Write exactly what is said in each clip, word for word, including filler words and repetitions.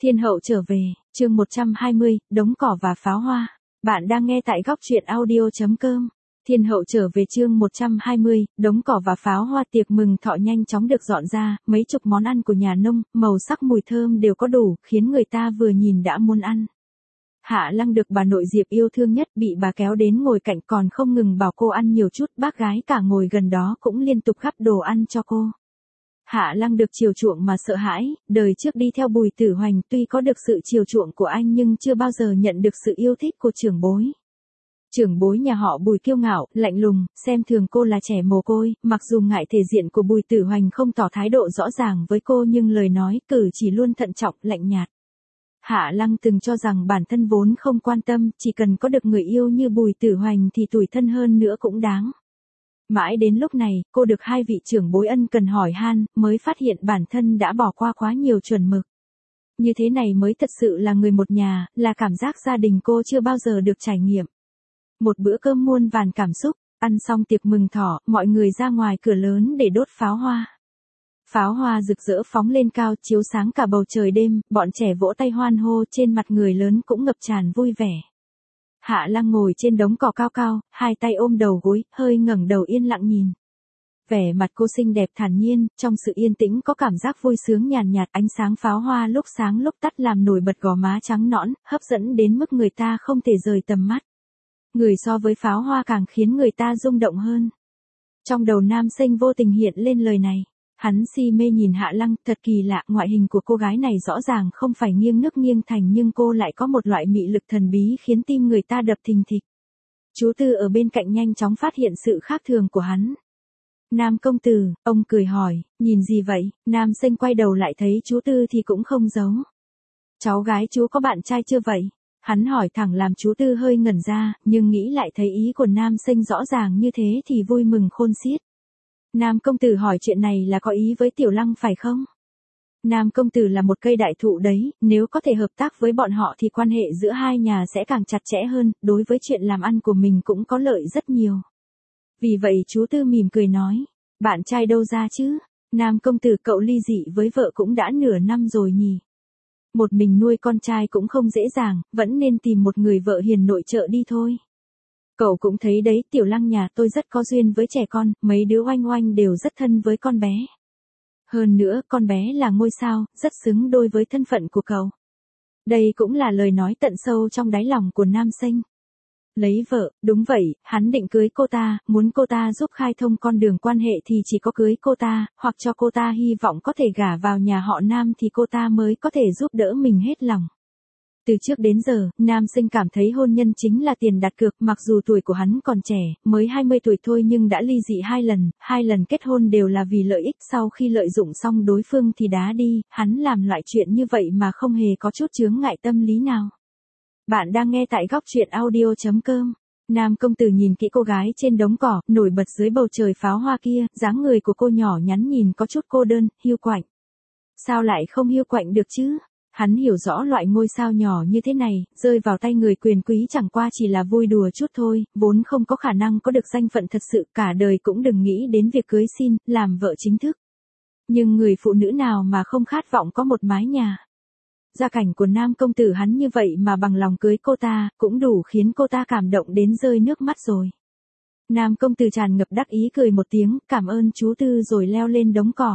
Thiên hậu trở về, chương một trăm hai mươi, đống cỏ và pháo hoa. Bạn đang nghe tại góc truyện audio chấm com. Thiên hậu trở về chương một trăm hai mươi, đống cỏ và pháo hoa. Tiệc mừng thọ nhanh chóng được dọn ra, mấy chục món ăn của nhà nông, màu sắc mùi thơm đều có đủ, khiến người ta vừa nhìn đã muốn ăn. Hạ Lăng được bà nội Diệp yêu thương nhất bị bà kéo đến ngồi cạnh còn không ngừng bảo cô ăn nhiều chút, bác gái cả ngồi gần đó cũng liên tục gắp đồ ăn cho cô. Hạ Lăng được chiều chuộng mà sợ hãi, đời trước đi theo Bùi Tử Hoành tuy có được sự chiều chuộng của anh nhưng chưa bao giờ nhận được sự yêu thích của trưởng bối. Trưởng bối nhà họ Bùi kiêu ngạo, lạnh lùng, xem thường cô là trẻ mồ côi, mặc dù ngại thể diện của Bùi Tử Hoành không tỏ thái độ rõ ràng với cô nhưng lời nói cử chỉ luôn thận trọng, lạnh nhạt. Hạ Lăng từng cho rằng bản thân vốn không quan tâm, chỉ cần có được người yêu như Bùi Tử Hoành thì tủi thân hơn nữa cũng đáng. Mãi đến lúc này, cô được hai vị trưởng bối ân cần hỏi han, mới phát hiện bản thân đã bỏ qua quá nhiều chuẩn mực. Như thế này mới thật sự là người một nhà, là cảm giác gia đình cô chưa bao giờ được trải nghiệm. Một bữa cơm muôn vàn cảm xúc, ăn xong tiệc mừng thọ, mọi người ra ngoài cửa lớn để đốt pháo hoa. Pháo hoa rực rỡ phóng lên cao, chiếu sáng cả bầu trời đêm, bọn trẻ vỗ tay hoan hô, trên mặt người lớn cũng ngập tràn vui vẻ. Hạ Lăng ngồi trên đống cỏ cao cao, hai tay ôm đầu gối, hơi ngẩng đầu yên lặng nhìn. Vẻ mặt cô xinh đẹp thản nhiên, trong sự yên tĩnh có cảm giác vui sướng nhàn nhạt, nhạt, ánh sáng pháo hoa lúc sáng lúc tắt làm nổi bật gò má trắng nõn, hấp dẫn đến mức người ta không thể rời tầm mắt. Người so với pháo hoa càng khiến người ta rung động hơn. Trong đầu nam sinh vô tình hiện lên lời này. Hắn si mê nhìn Hạ Lăng, thật kỳ lạ, ngoại hình của cô gái này rõ ràng không phải nghiêng nước nghiêng thành nhưng cô lại có một loại mị lực thần bí khiến tim người ta đập thình thịch. Chú Tư ở bên cạnh nhanh chóng phát hiện sự khác thường của hắn. Nam công tử, ông cười hỏi, nhìn gì vậy? Nam sinh quay đầu lại thấy chú Tư thì cũng không giấu. Cháu gái chú có bạn trai chưa vậy? Hắn hỏi thẳng làm chú Tư hơi ngẩn ra, nhưng nghĩ lại thấy ý của nam sinh rõ ràng như thế thì vui mừng khôn xiết. Nam công tử hỏi chuyện này là có ý với Tiểu Lăng phải không? Nam công tử là một cây đại thụ đấy, nếu có thể hợp tác với bọn họ thì quan hệ giữa hai nhà sẽ càng chặt chẽ hơn, đối với chuyện làm ăn của mình cũng có lợi rất nhiều. Vì vậy chú Tư mỉm cười nói, bạn trai đâu ra chứ? Nam công tử cậu ly dị với vợ cũng đã nửa năm rồi nhỉ? Một mình nuôi con trai cũng không dễ dàng, vẫn nên tìm một người vợ hiền nội trợ đi thôi. Cậu cũng thấy đấy, Tiểu Lăng nhà tôi rất có duyên với trẻ con, mấy đứa oanh oanh đều rất thân với con bé. Hơn nữa, con bé là ngôi sao, rất xứng đôi với thân phận của cậu. Đây cũng là lời nói tận sâu trong đáy lòng của nam sinh. Lấy vợ, đúng vậy, hắn định cưới cô ta, muốn cô ta giúp khai thông con đường quan hệ thì chỉ có cưới cô ta, hoặc cho cô ta hy vọng có thể gả vào nhà họ Nam thì cô ta mới có thể giúp đỡ mình hết lòng. Từ trước đến giờ, nam sinh cảm thấy hôn nhân chính là tiền đặt cược, mặc dù tuổi của hắn còn trẻ, mới hai mươi tuổi thôi nhưng đã ly dị hai lần, hai lần kết hôn đều là vì lợi ích, sau khi lợi dụng xong đối phương thì đá đi, hắn làm loại chuyện như vậy mà không hề có chút chướng ngại tâm lý nào. Bạn đang nghe tại góc truyện audio chấm com. Nam công tử nhìn kỹ cô gái trên đống cỏ, nổi bật dưới bầu trời pháo hoa kia, dáng người của cô nhỏ nhắn nhìn có chút cô đơn, hiu quạnh. Sao lại không hiu quạnh được chứ? Hắn hiểu rõ loại ngôi sao nhỏ như thế này, rơi vào tay người quyền quý chẳng qua chỉ là vui đùa chút thôi, vốn không có khả năng có được danh phận thật sự, cả đời cũng đừng nghĩ đến việc cưới xin, làm vợ chính thức. Nhưng người phụ nữ nào mà không khát vọng có một mái nhà. Gia cảnh của nam công tử hắn như vậy mà bằng lòng cưới cô ta, cũng đủ khiến cô ta cảm động đến rơi nước mắt rồi. Nam công tử tràn ngập đắc ý cười một tiếng, cảm ơn chú Tư rồi leo lên đống cỏ.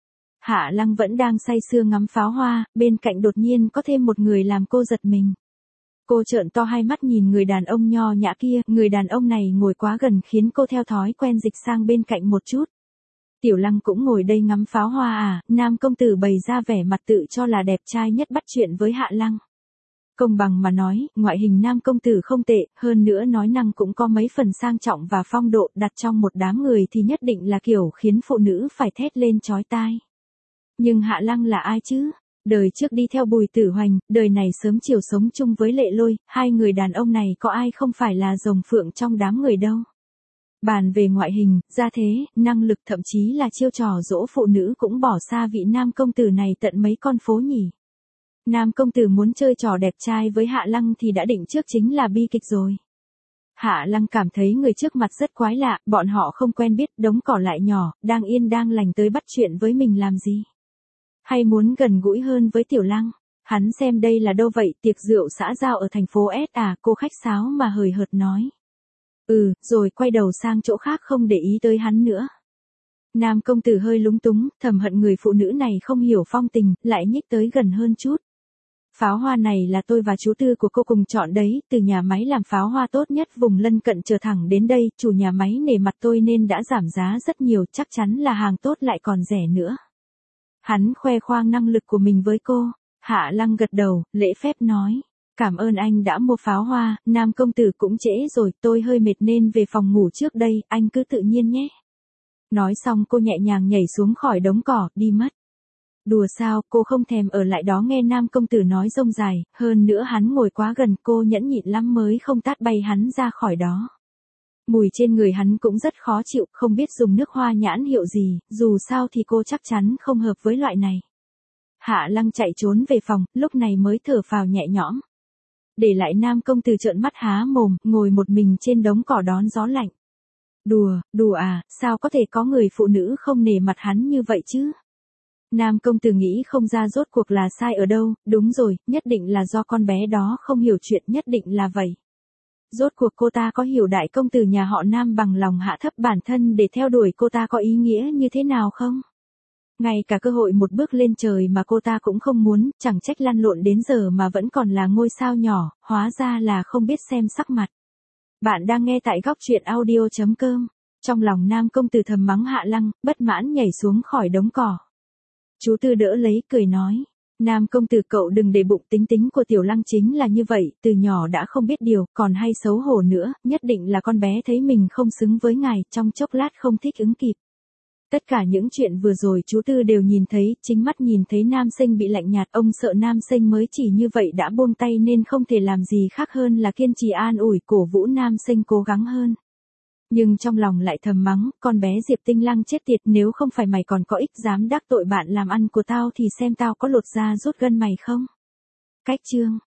Hạ Lăng vẫn đang say sưa ngắm pháo hoa, bên cạnh đột nhiên có thêm một người làm cô giật mình. Cô trợn to hai mắt nhìn người đàn ông nho nhã kia, người đàn ông này ngồi quá gần khiến cô theo thói quen dịch sang bên cạnh một chút. Tiểu Lăng cũng ngồi đây ngắm pháo hoa à? Nam công tử bày ra vẻ mặt tự cho là đẹp trai nhất bắt chuyện với Hạ Lăng. Công bằng mà nói, ngoại hình nam công tử không tệ, hơn nữa nói năng cũng có mấy phần sang trọng và phong độ, đặt trong một đám người thì nhất định là kiểu khiến phụ nữ phải thét lên chói tai. Nhưng Hạ Lăng là ai chứ? Đời trước đi theo Bùi Tử Hoành, đời này sớm chiều sống chung với Lệ Lôi, hai người đàn ông này có ai không phải là rồng phượng trong đám người đâu. Bàn về ngoại hình, gia thế, năng lực thậm chí là chiêu trò dỗ phụ nữ cũng bỏ xa vị nam công tử này tận mấy con phố nhỉ. Nam công tử muốn chơi trò đẹp trai với Hạ Lăng thì đã định trước chính là bi kịch rồi. Hạ Lăng cảm thấy người trước mặt rất quái lạ, bọn họ không quen biết, đống cỏ lại nhỏ, đang yên đang lành tới bắt chuyện với mình làm gì. Hay muốn gần gũi hơn với Tiểu Lăng. Hắn xem đây là đâu vậy, tiệc rượu xã giao ở thành phố S à, cô khách sáo mà hời hợt nói. Ừ, rồi quay đầu sang chỗ khác không để ý tới hắn nữa. Nam công tử hơi lúng túng, thầm hận người phụ nữ này không hiểu phong tình, lại nhích tới gần hơn chút. Pháo hoa này là tôi và chú Tư của cô cùng chọn đấy, từ nhà máy làm pháo hoa tốt nhất vùng lân cận chờ thẳng đến đây, chủ nhà máy nể mặt tôi nên đã giảm giá rất nhiều, chắc chắn là hàng tốt lại còn rẻ nữa. Hắn khoe khoang năng lực của mình với cô. Hạ Lăng gật đầu, lễ phép nói. Cảm ơn anh đã mua pháo hoa, Nam công tử cũng trễ rồi, tôi hơi mệt nên về phòng ngủ trước đây, anh cứ tự nhiên nhé. Nói xong cô nhẹ nhàng nhảy xuống khỏi đống cỏ, đi mất. Đùa sao, cô không thèm ở lại đó nghe Nam công tử nói rông dài, hơn nữa hắn ngồi quá gần cô nhẫn nhịn lắm mới không tát bay hắn ra khỏi đó. Mùi trên người hắn cũng rất khó chịu, không biết dùng nước hoa nhãn hiệu gì, dù sao thì cô chắc chắn không hợp với loại này. Hạ Lăng chạy trốn về phòng, lúc này mới thở phào nhẹ nhõm. Để lại Nam công tử trợn mắt há mồm, ngồi một mình trên đống cỏ đón gió lạnh. Đùa, đùa à, sao có thể có người phụ nữ không nể mặt hắn như vậy chứ? Nam công tử nghĩ không ra rốt cuộc là sai ở đâu, đúng rồi, nhất định là do con bé đó không hiểu chuyện, nhất định là vậy. Rốt cuộc cô ta có hiểu đại công tử nhà họ Nam bằng lòng hạ thấp bản thân để theo đuổi cô ta có ý nghĩa như thế nào không? Ngay cả cơ hội một bước lên trời mà cô ta cũng không muốn, chẳng trách lăn lộn đến giờ mà vẫn còn là ngôi sao nhỏ, hóa ra là không biết xem sắc mặt. Bạn đang nghe tại góc truyện audio chấm com. Trong lòng Nam công tử thầm mắng Hạ Lăng, bất mãn nhảy xuống khỏi đống cỏ. Chú Tư đỡ lấy, cười nói. Nam công tử cậu đừng để bụng, tính tính của Tiểu Lăng chính là như vậy, từ nhỏ đã không biết điều, còn hay xấu hổ nữa, nhất định là con bé thấy mình không xứng với ngài, trong chốc lát không thích ứng kịp. Tất cả những chuyện vừa rồi chú Tư đều nhìn thấy, chính mắt nhìn thấy nam sinh bị lạnh nhạt, ông sợ nam sinh mới chỉ như vậy đã buông tay nên không thể làm gì khác hơn là kiên trì an ủi cổ vũ nam sinh cố gắng hơn. Nhưng trong lòng lại thầm mắng, con bé Diệp Tinh Lăng chết tiệt, nếu không phải mày còn có ích dám đắc tội bạn làm ăn của tao thì xem tao có lột da rút gân mày không. Cách chương